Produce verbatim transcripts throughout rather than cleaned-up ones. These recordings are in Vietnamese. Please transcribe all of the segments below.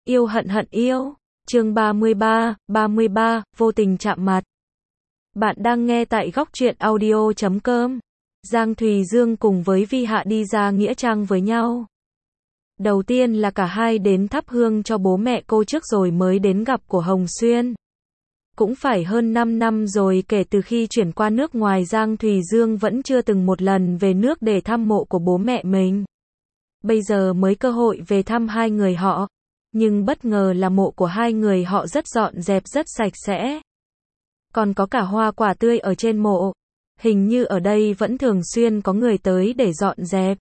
Yêu hận hận yêu. Chương ba mươi ba, ba mươi ba, vô tình chạm mặt. Bạn đang nghe tại góc truyện audio chấm com. Giang Thùy Dương cùng với Vi Hạ đi ra nghĩa trang với nhau. Đầu tiên là cả hai đến thắp hương cho bố mẹ cô trước rồi mới đến gặp của Hồng Xuyên. Cũng phải hơn năm năm rồi kể từ khi chuyển qua nước ngoài, Giang Thùy Dương vẫn chưa từng một lần về nước để thăm mộ của bố mẹ mình. Bây giờ mới cơ hội về thăm hai người họ. Nhưng bất ngờ là mộ của hai người họ rất dọn dẹp, rất sạch sẽ. Còn có cả hoa quả tươi ở trên mộ. Hình như ở đây vẫn thường xuyên có người tới để dọn dẹp.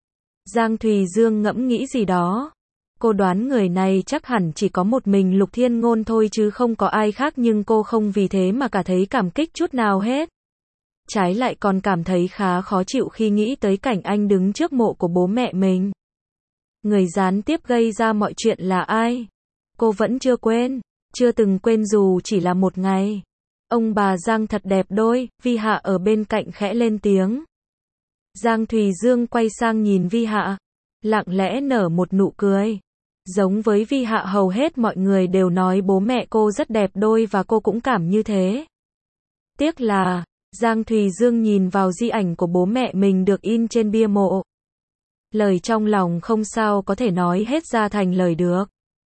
Giang Thùy Dương ngẫm nghĩ gì đó. Cô đoán người này chắc hẳn chỉ có một mình Lục Thiên Ngôn thôi chứ không có ai khác, nhưng cô không vì thế mà cả thấy cảm kích chút nào hết. Trái lại còn cảm thấy khá khó chịu khi nghĩ tới cảnh anh đứng trước mộ của bố mẹ mình. Người gián tiếp gây ra mọi chuyện là ai? Cô vẫn chưa quên, chưa từng quên dù chỉ là một ngày. Ông bà Giang thật đẹp đôi, Vi Hạ ở bên cạnh khẽ lên tiếng. Giang Thùy Dương quay sang nhìn Vi Hạ, lặng lẽ nở một nụ cười. Giống với Vi Hạ, hầu hết mọi người đều nói bố mẹ cô rất đẹp đôi và cô cũng cảm như thế. Tiếc là, Giang Thùy Dương nhìn vào di ảnh của bố mẹ mình được in trên bia mộ. Lời trong lòng không sao có thể nói hết ra thành lời được.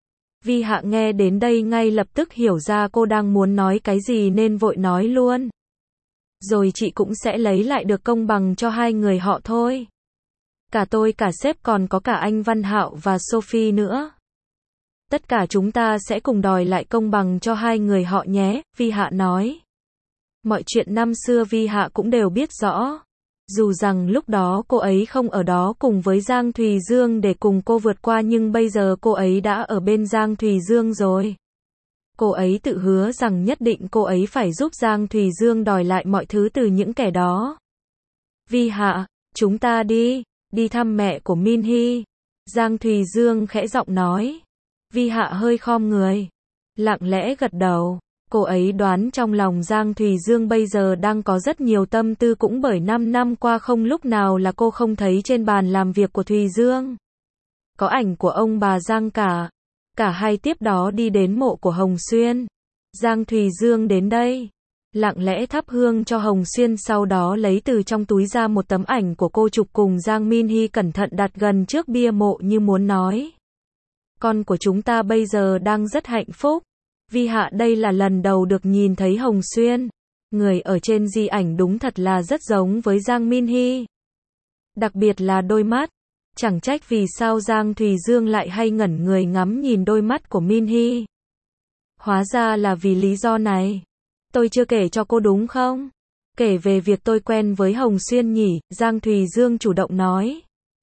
Vi Hạ nghe đến đây ngay lập tức hiểu ra cô đang muốn nói cái gì nên vội nói luôn. Rồi chị cũng sẽ lấy lại được công bằng cho hai người họ thôi. Cả tôi, cả sếp, còn có cả anh Văn Hạo và Sophie nữa. Tất cả chúng ta sẽ cùng đòi lại công bằng cho hai người họ nhé, Vi Hạ nói. Mọi chuyện năm xưa Vi Hạ cũng đều biết rõ. Dù rằng lúc đó cô ấy không ở đó cùng với Giang Thùy Dương để cùng cô vượt qua, nhưng bây giờ cô ấy đã ở bên Giang Thùy Dương rồi. Cô ấy tự hứa rằng nhất định cô ấy phải giúp Giang Thùy Dương đòi lại mọi thứ từ những kẻ đó. Vi Hạ, chúng ta đi, đi thăm mẹ của Min Hy. Giang Thùy Dương khẽ giọng nói. Vi Hạ hơi khom người, lặng lẽ gật đầu. Cô ấy đoán trong lòng Giang Thùy Dương bây giờ đang có rất nhiều tâm tư, cũng bởi năm năm qua không lúc nào là cô không thấy trên bàn làm việc của Thùy Dương có ảnh của ông bà Giang cả. Cả hai tiếp đó đi đến mộ của Hồng Xuyên. Giang Thùy Dương đến đây, lặng lẽ thắp hương cho Hồng Xuyên, sau đó lấy từ trong túi ra một tấm ảnh của cô chụp cùng Giang Min Hy, cẩn thận đặt gần trước bia mộ như muốn nói. Con của chúng ta bây giờ đang rất hạnh phúc. Vi Hạ đây là lần đầu được nhìn thấy Hồng Xuyên. Người ở trên di ảnh đúng thật là rất giống với Giang Min Hy. Đặc biệt là đôi mắt. Chẳng trách vì sao Giang Thùy Dương lại hay ngẩn người ngắm nhìn đôi mắt của Min Hy. Hóa ra là vì lý do này. Tôi chưa kể cho cô đúng không? Kể về việc tôi quen với Hồng Xuyên nhỉ? Giang Thùy Dương chủ động nói.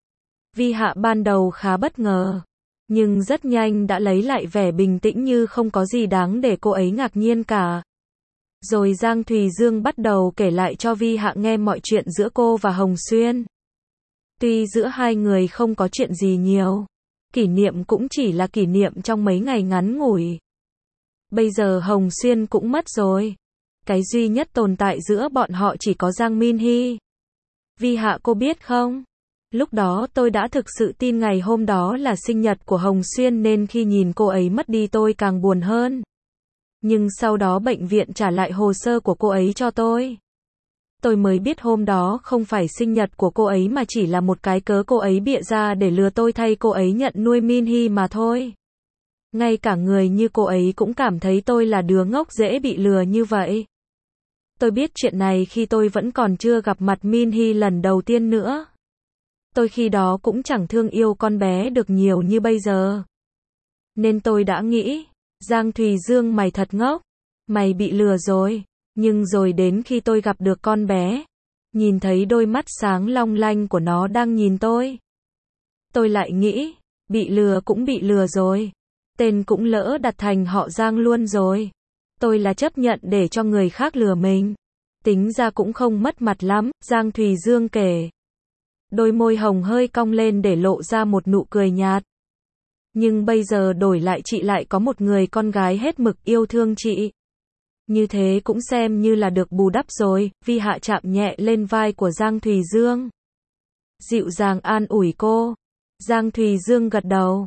Vi Hạ ban đầu khá bất ngờ, nhưng rất nhanh đã lấy lại vẻ bình tĩnh như không có gì đáng để cô ấy ngạc nhiên cả. Rồi Giang Thùy Dương bắt đầu kể lại cho Vi Hạ nghe mọi chuyện giữa cô và Hồng Xuyên. Tuy giữa hai người không có chuyện gì nhiều, kỷ niệm cũng chỉ là kỷ niệm trong mấy ngày ngắn ngủi. Bây giờ Hồng Xuyên cũng mất rồi. Cái duy nhất tồn tại giữa bọn họ chỉ có Giang Min Hy. Vi Hạ, cô biết không? Lúc đó tôi đã thực sự tin ngày hôm đó là sinh nhật của Hồng Xuyên, nên khi nhìn cô ấy mất đi tôi càng buồn hơn. Nhưng sau đó bệnh viện trả lại hồ sơ của cô ấy cho tôi. Tôi mới biết hôm đó không phải sinh nhật của cô ấy mà chỉ là một cái cớ cô ấy bịa ra để lừa tôi thay cô ấy nhận nuôi Min Hy mà thôi. Ngay cả người như cô ấy cũng cảm thấy tôi là đứa ngốc dễ bị lừa như vậy. Tôi biết chuyện này khi tôi vẫn còn chưa gặp mặt Min Hy lần đầu tiên nữa. Tôi khi đó cũng chẳng thương yêu con bé được nhiều như bây giờ. Nên tôi đã nghĩ, Giang Thùy Dương mày thật ngốc, mày bị lừa rồi. Nhưng rồi đến khi tôi gặp được con bé, nhìn thấy đôi mắt sáng long lanh của nó đang nhìn tôi, tôi lại nghĩ, bị lừa cũng bị lừa rồi. Tên cũng lỡ đặt thành họ Giang luôn rồi. Tôi là chấp nhận để cho người khác lừa mình. Tính ra cũng không mất mặt lắm, Giang Thùy Dương kể. Đôi môi hồng hơi cong lên để lộ ra một nụ cười nhạt. Nhưng bây giờ đổi lại chị lại có một người con gái hết mực yêu thương chị. Như thế cũng xem như là được bù đắp rồi. Vi Hạ chạm nhẹ lên vai của Giang Thùy Dương, dịu dàng an ủi cô. Giang Thùy Dương gật đầu.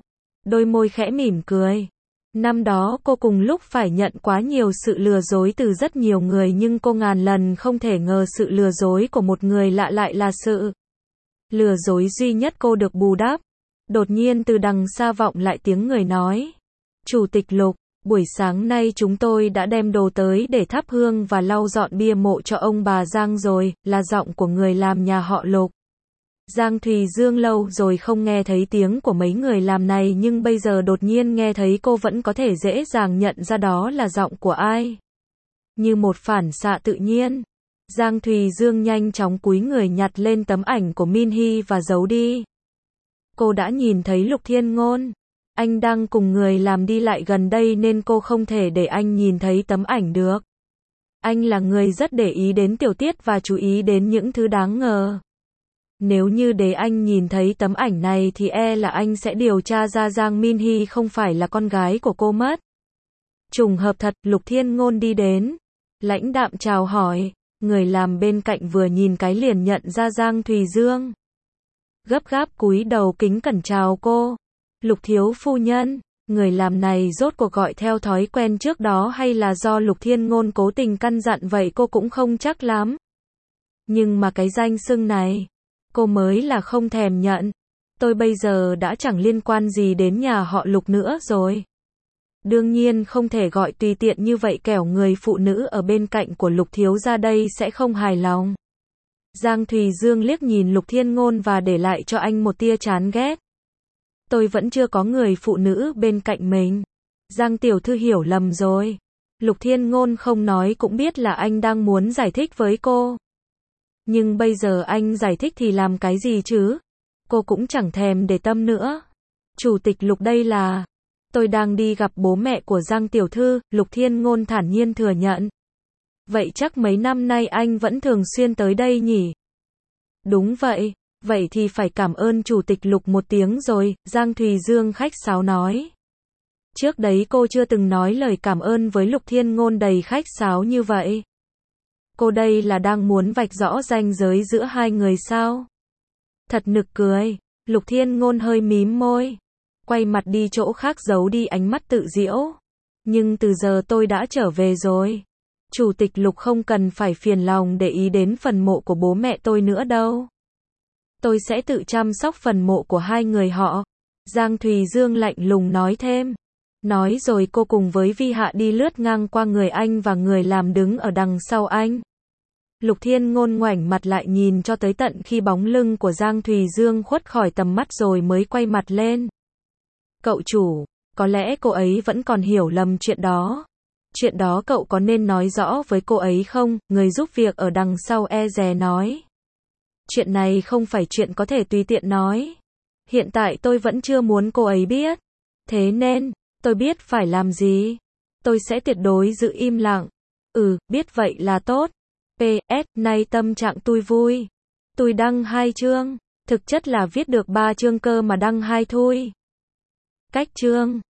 đôi môi khẽ mỉm cười. Năm đó cô cùng lúc phải nhận quá nhiều sự lừa dối từ rất nhiều người nhưng cô ngàn lần không thể ngờ sự lừa dối của một người lạ lại là sự lừa dối duy nhất cô được bù đắp. Đột nhiên từ đằng xa vọng lại tiếng người nói. Chủ tịch Lục, buổi sáng nay chúng tôi đã đem đồ tới để thắp hương và lau dọn bia mộ cho ông bà Giang rồi, là giọng của người làm nhà họ Lục. Giang Thùy Dương lâu rồi không nghe thấy tiếng của mấy người làm này nhưng bây giờ đột nhiên nghe thấy cô vẫn có thể dễ dàng nhận ra đó là giọng của ai. Như một phản xạ tự nhiên, Giang Thùy Dương nhanh chóng cúi người nhặt lên tấm ảnh của Min Hy và giấu đi. Cô đã nhìn thấy Lục Thiên Ngôn. Anh đang cùng người làm đi lại gần đây nên cô không thể để anh nhìn thấy tấm ảnh được. Anh là người rất để ý đến tiểu tiết và chú ý đến những thứ đáng ngờ. Nếu như để anh nhìn thấy tấm ảnh này thì e là anh sẽ điều tra ra Giang Min Hy không phải là con gái của cô mất. Trùng hợp thật, Lục Thiên Ngôn đi đến. Lãnh đạm chào hỏi, người làm bên cạnh vừa nhìn cái liền nhận ra Giang Thùy Dương. Gấp gáp cúi đầu kính cẩn chào cô. Lục thiếu phu nhân, người làm này rốt cuộc gọi theo thói quen trước đó hay là do Lục Thiên Ngôn cố tình căn dặn vậy cô cũng không chắc lắm. Nhưng mà cái danh xưng này, cô mới là không thèm nhận. Tôi bây giờ đã chẳng liên quan gì đến nhà họ Lục nữa rồi. Đương nhiên không thể gọi tùy tiện như vậy kẻo người phụ nữ ở bên cạnh của Lục thiếu ra đây sẽ không hài lòng. Giang Thùy Dương liếc nhìn Lục Thiên Ngôn và để lại cho anh một tia chán ghét. Tôi vẫn chưa có người phụ nữ bên cạnh mình. Giang tiểu thư hiểu lầm rồi. Lục Thiên Ngôn không nói cũng biết là anh đang muốn giải thích với cô. Nhưng bây giờ anh giải thích thì làm cái gì chứ? Cô cũng chẳng thèm để tâm nữa. Chủ tịch Lục đây là... Tôi đang đi gặp bố mẹ của Giang tiểu thư, Lục Thiên Ngôn thản nhiên thừa nhận. Vậy chắc mấy năm nay anh vẫn thường xuyên tới đây nhỉ? Đúng vậy. Vậy thì phải cảm ơn Chủ tịch Lục một tiếng rồi, Giang Thùy Dương khách sáo nói. Trước đấy cô chưa từng nói lời cảm ơn với Lục Thiên Ngôn đầy khách sáo như vậy. Cô đây là đang muốn vạch rõ ranh giới giữa hai người sao? Thật nực cười. Lục Thiên Ngôn hơi mím môi. Quay mặt đi chỗ khác giấu đi ánh mắt tự giễu. Nhưng từ giờ tôi đã trở về rồi. Chủ tịch Lục không cần phải phiền lòng để ý đến phần mộ của bố mẹ tôi nữa đâu. Tôi sẽ tự chăm sóc phần mộ của hai người họ. Giang Thùy Dương lạnh lùng nói thêm. Nói rồi cô cùng với Vi Hạ đi lướt ngang qua người anh và người làm đứng ở đằng sau anh. Lục Thiên Ngôn ngoảnh mặt lại nhìn cho tới tận khi bóng lưng của Giang Thùy Dương khuất khỏi tầm mắt rồi mới quay mặt lên. Cậu chủ, có lẽ cô ấy vẫn còn hiểu lầm chuyện đó. Chuyện đó cậu có nên nói rõ với cô ấy không? Người giúp việc ở đằng sau e dè nói. Chuyện này không phải chuyện có thể tùy tiện nói. Hiện tại tôi vẫn chưa muốn cô ấy biết. Thế nên, tôi biết phải làm gì. Tôi sẽ tuyệt đối giữ im lặng. Ừ, biết vậy là tốt. pê ét, nay tâm trạng tôi vui. Tôi đăng hai chương. Thực chất là viết được ba chương cơ mà đăng hai thôi. Cách chương.